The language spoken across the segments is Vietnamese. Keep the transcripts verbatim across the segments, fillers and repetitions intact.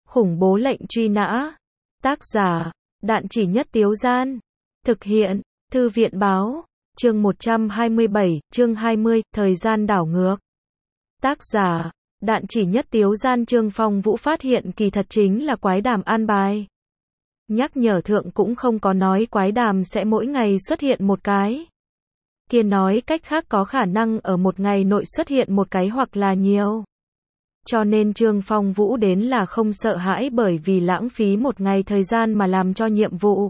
Khủng bố lệnh truy nã. Tác giả, Đạn Chỉ Nhất Tiếu Gian. Thực hiện, Thư viện Báo. Chương một trăm hai mươi bảy, chương hai mươi, thời gian đảo ngược. Tác giả, Đạn Chỉ Nhất Tiếu Gian. Trương Phong Vũ phát hiện kỳ thật chính là quái đàm an bài. Nhắc nhở thượng cũng không có nói quái đàm sẽ mỗi ngày xuất hiện một cái. Kia nói cách khác có khả năng ở một ngày nội xuất hiện một cái hoặc là nhiều. Cho nên Trương Phong Vũ đến là không sợ hãi bởi vì lãng phí một ngày thời gian mà làm cho nhiệm vụ.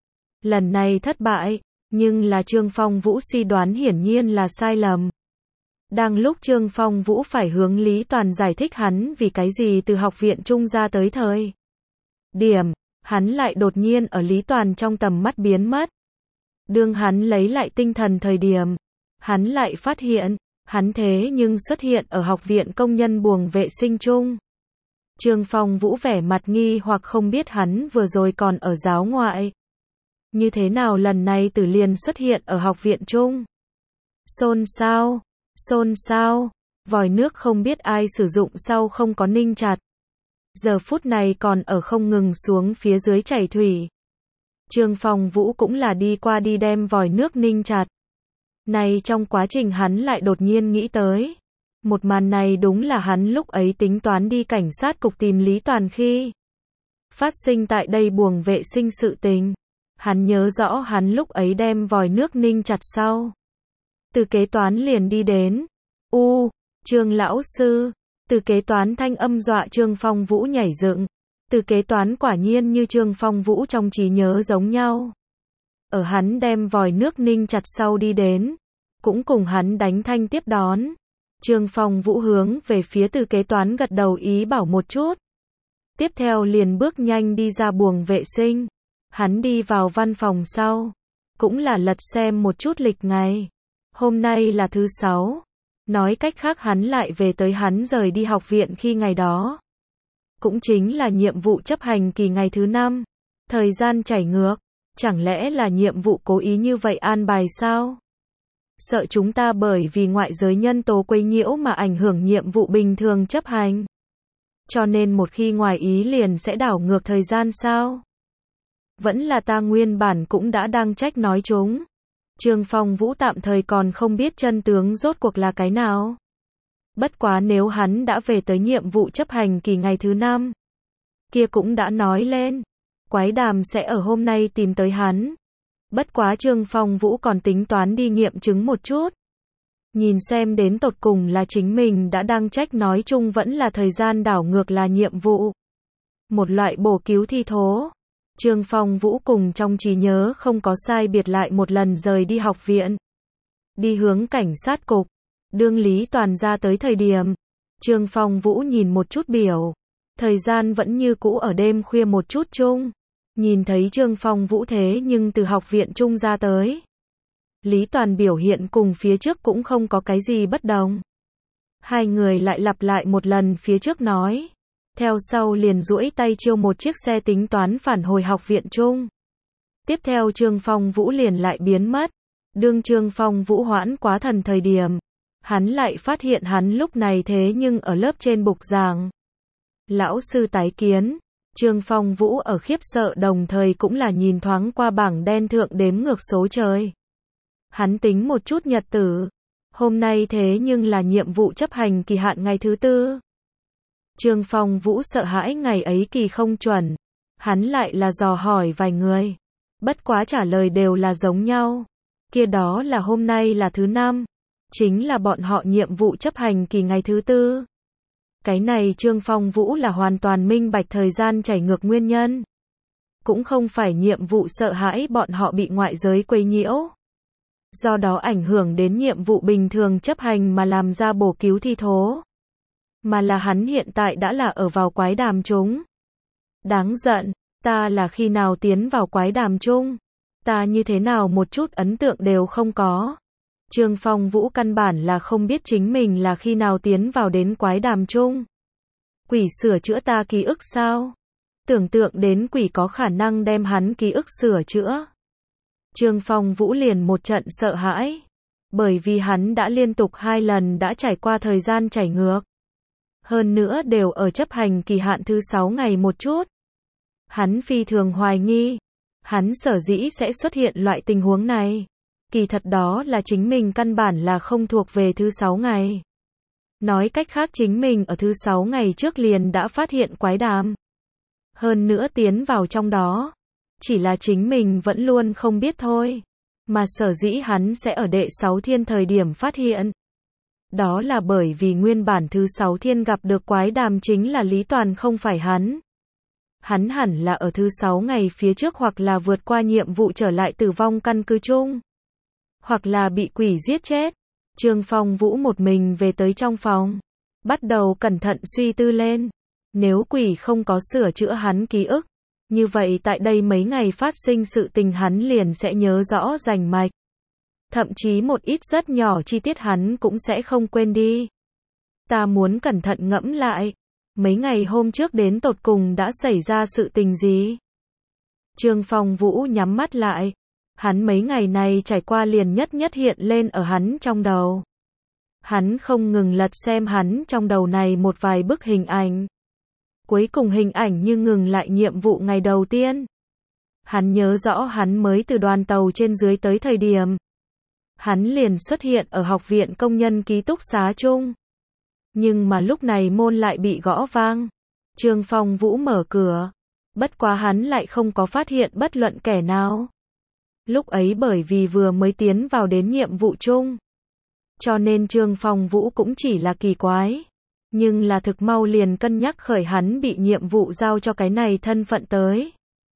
Lần này thất bại, nhưng là Trương Phong Vũ suy đoán hiển nhiên là sai lầm. Đang lúc Trương Phong Vũ phải hướng Lý Toàn giải thích hắn vì cái gì từ học viện trung ra tới thời điểm, hắn lại đột nhiên ở Lý Toàn trong tầm mắt biến mất. Đương hắn lấy lại tinh thần thời điểm, hắn lại phát hiện, hắn thế nhưng xuất hiện ở học viện công nhân buồng vệ sinh chung. Trương Phong Vũ vẻ mặt nghi hoặc không biết hắn vừa rồi còn ở giáo ngoại. Như thế nào lần này tử liền xuất hiện ở học viện chung? Xôn xao, xôn xao, vòi nước không biết ai sử dụng sau không có ninh chặt. Giờ phút này còn ở không ngừng xuống phía dưới chảy thủy. Trương Phong Vũ cũng là đi qua đi đem vòi nước ninh chặt. Này trong quá trình hắn lại đột nhiên nghĩ tới. Một màn này đúng là hắn lúc ấy tính toán đi cảnh sát cục tìm Lý Toàn khi phát sinh tại đây buồng vệ sinh sự tình. Hắn nhớ rõ hắn lúc ấy đem vòi nước ninh chặt sau. Từ kế toán liền đi đến. U, Trương lão sư. Từ kế toán thanh âm dọa Trương Phong Vũ nhảy dựng. Từ kế toán quả nhiên như Trương Phong Vũ trong trí nhớ giống nhau. Ở hắn đem vòi nước ninh chặt sau đi đến, cũng cùng hắn đánh thanh tiếp đón. Trương Phong Vũ hướng về phía từ kế toán gật đầu ý bảo một chút. Tiếp theo liền bước nhanh đi ra buồng vệ sinh. Hắn đi vào văn phòng sau, cũng là lật xem một chút lịch ngày. Hôm nay là thứ sáu. Nói cách khác hắn lại về tới hắn rời đi học viện khi ngày đó. Cũng chính là nhiệm vụ chấp hành kỳ ngày thứ năm. Thời gian chảy ngược. Chẳng lẽ là nhiệm vụ cố ý như vậy an bài sao? Sợ chúng ta bởi vì ngoại giới nhân tố quấy nhiễu mà ảnh hưởng nhiệm vụ bình thường chấp hành. Cho nên một khi ngoài ý liền sẽ đảo ngược thời gian sao? Vẫn là ta nguyên bản cũng đã đang trách nói chúng. Trương Phong Vũ tạm thời còn không biết chân tướng rốt cuộc là cái nào. Bất quá nếu hắn đã về tới nhiệm vụ chấp hành kỳ ngày thứ năm, kia cũng đã nói lên. Quái đàm sẽ ở hôm nay tìm tới hắn. Bất quá Trương Phong Vũ còn tính toán đi nghiệm chứng một chút. Nhìn xem đến tột cùng là chính mình đã đang trách nói chung vẫn là thời gian đảo ngược là nhiệm vụ. Một loại bổ cứu thi thố. Trương Phong Vũ cùng trong trí nhớ không có sai biệt lại một lần rời đi học viện. Đi hướng cảnh sát cục. Đương Lý Toàn ra tới thời điểm. Trương Phong Vũ nhìn một chút biểu. Thời gian vẫn như cũ ở đêm khuya một chút chung. Nhìn thấy Trương Phong Vũ thế nhưng từ học viện chung ra tới. Lý Toàn biểu hiện cùng phía trước cũng không có cái gì bất đồng. Hai người lại lặp lại một lần phía trước nói. Theo sau liền duỗi tay chiêu một chiếc xe tính toán phản hồi học viện chung. Tiếp theo Trương Phong Vũ liền lại biến mất. Đương Trương Phong Vũ hoãn quá thần thời điểm. Hắn lại phát hiện hắn lúc này thế nhưng ở lớp trên bục giảng. Lão sư tái kiến. Trương Phong Vũ ở khiếp sợ đồng thời cũng là nhìn thoáng qua bảng đen thượng đếm ngược số trời. Hắn tính một chút nhật tử. Hôm nay thế nhưng là nhiệm vụ chấp hành kỳ hạn ngày thứ tư. Trương Phong Vũ sợ hãi ngày ấy kỳ không chuẩn. Hắn lại là dò hỏi vài người. Bất quá trả lời đều là giống nhau. Kia đó là hôm nay là thứ năm. Chính là bọn họ nhiệm vụ chấp hành kỳ ngày thứ tư. Cái này Trương Phong Vũ là hoàn toàn minh bạch thời gian chảy ngược nguyên nhân. Cũng không phải nhiệm vụ sợ hãi bọn họ bị ngoại giới quấy nhiễu. Do đó ảnh hưởng đến nhiệm vụ bình thường chấp hành mà làm ra bổ cứu thi thố. Mà là hắn hiện tại đã là ở vào quái đàm chung. Đáng giận, ta là khi nào tiến vào quái đàm chung. Ta như thế nào một chút ấn tượng đều không có. Trương Phong Vũ căn bản là không biết chính mình là khi nào tiến vào đến quái đàm chung. Quỷ sửa chữa ta ký ức sao? Tưởng tượng đến quỷ có khả năng đem hắn ký ức sửa chữa. Trương Phong Vũ liền một trận sợ hãi. Bởi vì hắn đã liên tục hai lần đã trải qua thời gian chảy ngược. Hơn nữa đều ở chấp hành kỳ hạn thứ sáu ngày một chút. Hắn phi thường hoài nghi, hắn sở dĩ sẽ xuất hiện loại tình huống này. Kỳ thật đó là chính mình căn bản là không thuộc về thứ sáu ngày. Nói cách khác chính mình ở thứ sáu ngày trước liền đã phát hiện quái đàm. Hơn nữa tiến vào trong đó. Chỉ là chính mình vẫn luôn không biết thôi. Mà sở dĩ hắn sẽ ở đệ sáu thiên thời điểm phát hiện. Đó là bởi vì nguyên bản thứ sáu thiên gặp được quái đàm chính là Lý Toàn không phải hắn. Hắn hẳn là ở thứ sáu ngày phía trước hoặc là vượt qua nhiệm vụ trở lại tử vong căn cứ chung. Hoặc là bị quỷ giết chết. Trương Phong Vũ một mình về tới trong phòng. Bắt đầu cẩn thận suy tư lên. Nếu quỷ không có sửa chữa hắn ký ức. Như vậy tại đây mấy ngày phát sinh sự tình hắn liền sẽ nhớ rõ rành mạch. Thậm chí một ít rất nhỏ chi tiết hắn cũng sẽ không quên đi. Ta muốn cẩn thận ngẫm lại. Mấy ngày hôm trước đến tột cùng đã xảy ra sự tình gì? Trương Phong Vũ nhắm mắt lại. Hắn mấy ngày này trải qua liền nhất nhất hiện lên ở hắn trong đầu. Hắn không ngừng lật xem hắn trong đầu này một vài bức hình ảnh. Cuối cùng hình ảnh như ngừng lại nhiệm vụ ngày đầu tiên. Hắn nhớ rõ hắn mới từ đoàn tàu trên dưới tới thời điểm. Hắn liền xuất hiện ở học viện công nhân ký túc xá chung. Nhưng mà lúc này môn lại bị gõ vang. Trương Phong Vũ mở cửa. Bất quá hắn lại không có phát hiện bất luận kẻ nào. Lúc ấy bởi vì vừa mới tiến vào đến nhiệm vụ chung. Cho nên Trương Phong Vũ cũng chỉ là kỳ quái. Nhưng là thực mau liền cân nhắc khởi hắn bị nhiệm vụ giao cho cái này thân phận tới.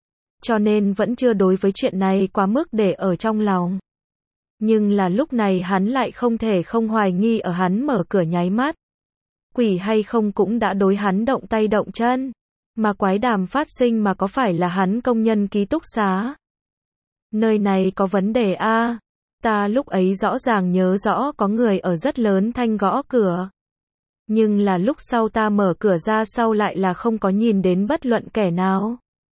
Cho nên vẫn chưa đối với chuyện này quá mức để ở trong lòng. Nhưng là lúc này hắn lại không thể không hoài nghi ở hắn mở cửa nháy mắt. Quỷ hay không cũng đã đối hắn động tay động chân. Mà quái đàm phát sinh mà có phải là hắn công nhân ký túc xá. Nơi này có vấn đề a. Ta lúc ấy rõ ràng nhớ rõ có người ở rất lớn thanh gõ cửa. Nhưng là lúc sau ta mở cửa ra sau lại là không có nhìn đến bất luận kẻ nào.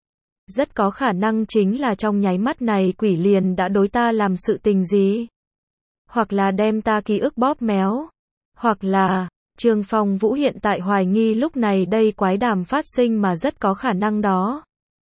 Rất có khả năng chính là trong nháy mắt này quỷ liền đã đối ta làm sự tình gì. Hoặc là đem ta ký ức bóp méo. Hoặc là, Trương Phong Vũ hiện tại hoài nghi lúc này đây quái đàm phát sinh mà rất có khả năng đó.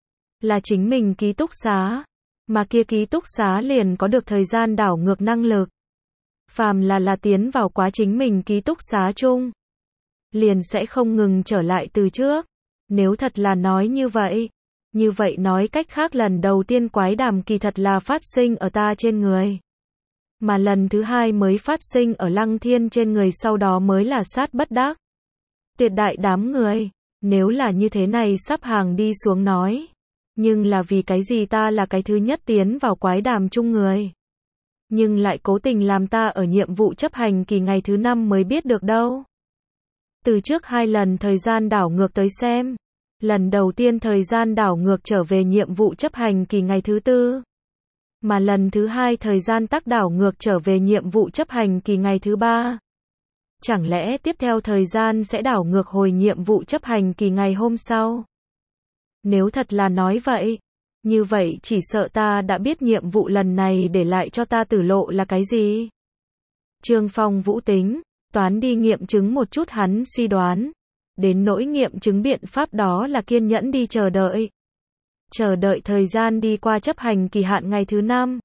Là chính mình ký túc xá. Mà kia ký túc xá liền có được thời gian đảo ngược năng lực. Phàm là là tiến vào quá chính mình ký túc xá chung. Liền sẽ không ngừng trở lại từ trước. Nếu thật là nói như vậy. Như vậy nói cách khác lần đầu tiên quái đàm kỳ thật là phát sinh ở ta trên người. Mà lần thứ hai mới phát sinh ở Lăng Thiên trên người sau đó mới là sát bất đắc. Tuyệt đại đám người. Nếu là như thế này sắp hàng đi xuống nói. Nhưng là vì cái gì ta là cái thứ nhất tiến vào quái đàm chung người. Nhưng lại cố tình làm ta ở nhiệm vụ chấp hành kỳ ngày thứ năm mới biết được đâu. Từ trước hai lần thời gian đảo ngược tới xem. Lần đầu tiên thời gian đảo ngược trở về nhiệm vụ chấp hành kỳ ngày thứ tư. Mà lần thứ hai thời gian tắc đảo ngược trở về nhiệm vụ chấp hành kỳ ngày thứ ba. Chẳng lẽ tiếp theo thời gian sẽ đảo ngược hồi nhiệm vụ chấp hành kỳ ngày hôm sau? Nếu thật là nói vậy, như vậy chỉ sợ ta đã biết nhiệm vụ lần này để lại cho ta tử lộ là cái gì. Trương Phong Vũ tính, toán đi nghiệm chứng một chút hắn suy đoán. Đến nỗi nghiệm chứng biện pháp đó là kiên nhẫn đi chờ đợi. Chờ đợi thời gian đi qua chấp hành kỳ hạn ngày thứ năm.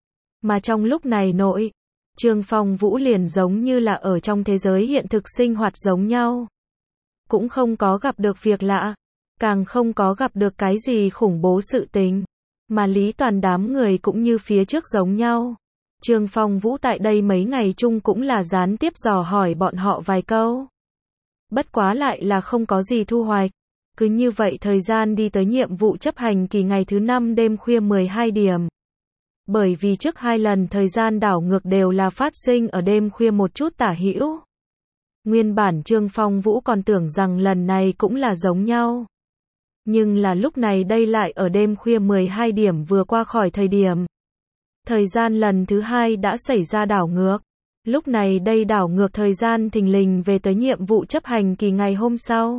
Mà trong lúc này nội, Trương Phong Vũ liền giống như là ở trong thế giới hiện thực sinh hoạt giống nhau. Cũng không có gặp được việc lạ. Càng không có gặp được cái gì khủng bố sự tình. Mà Lý Toàn đám người cũng như phía trước giống nhau. Trương Phong Vũ tại đây mấy ngày chung cũng là gián tiếp dò hỏi bọn họ vài câu. Bất quá lại là không có gì thu hoạch. Cứ như vậy thời gian đi tới nhiệm vụ chấp hành kỳ ngày thứ năm đêm khuya mười hai điểm. Bởi vì trước hai lần thời gian đảo ngược đều là phát sinh ở đêm khuya một chút tả hữu. Nguyên bản Trương Phong Vũ còn tưởng rằng lần này cũng là giống nhau. Nhưng là lúc này đây lại ở đêm khuya mười hai điểm vừa qua khỏi thời điểm. Thời gian lần thứ hai đã xảy ra đảo ngược. Lúc này đây đảo ngược thời gian thình lình về tới nhiệm vụ chấp hành kỳ ngày hôm sau.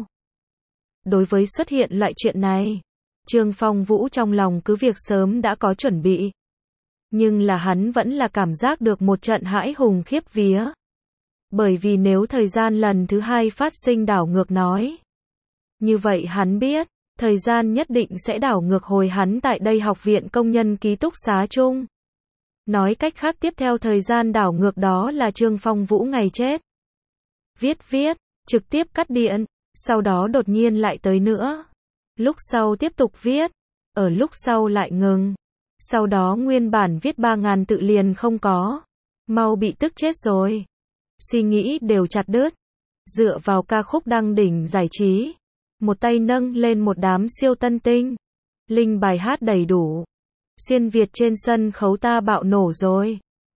Đối với xuất hiện loại chuyện này, Trương Phong Vũ trong lòng cứ việc sớm đã có chuẩn bị. Nhưng là hắn vẫn là cảm giác được một trận hãi hùng khiếp vía. Bởi vì nếu thời gian lần thứ hai phát sinh đảo ngược nói. Như vậy hắn biết, thời gian nhất định sẽ đảo ngược hồi hắn tại đây học viện công nhân ký túc xá chung. Nói cách khác tiếp theo thời gian đảo ngược đó là Trương Phong Vũ ngày chết. Viết viết, trực tiếp cắt điện, sau đó đột nhiên lại tới nữa. Lúc sau tiếp tục viết, ở lúc sau lại ngừng. Sau đó nguyên bản viết ba ngàn tự liền không có. Mau bị tức chết rồi. Suy nghĩ đều chặt đứt. Dựa vào ca khúc đăng đỉnh giải trí. Một tay nâng lên một đám siêu tân tinh. Linh bài hát đầy đủ. Xuyên Việt trên sân khấu ta bạo nổ rồi.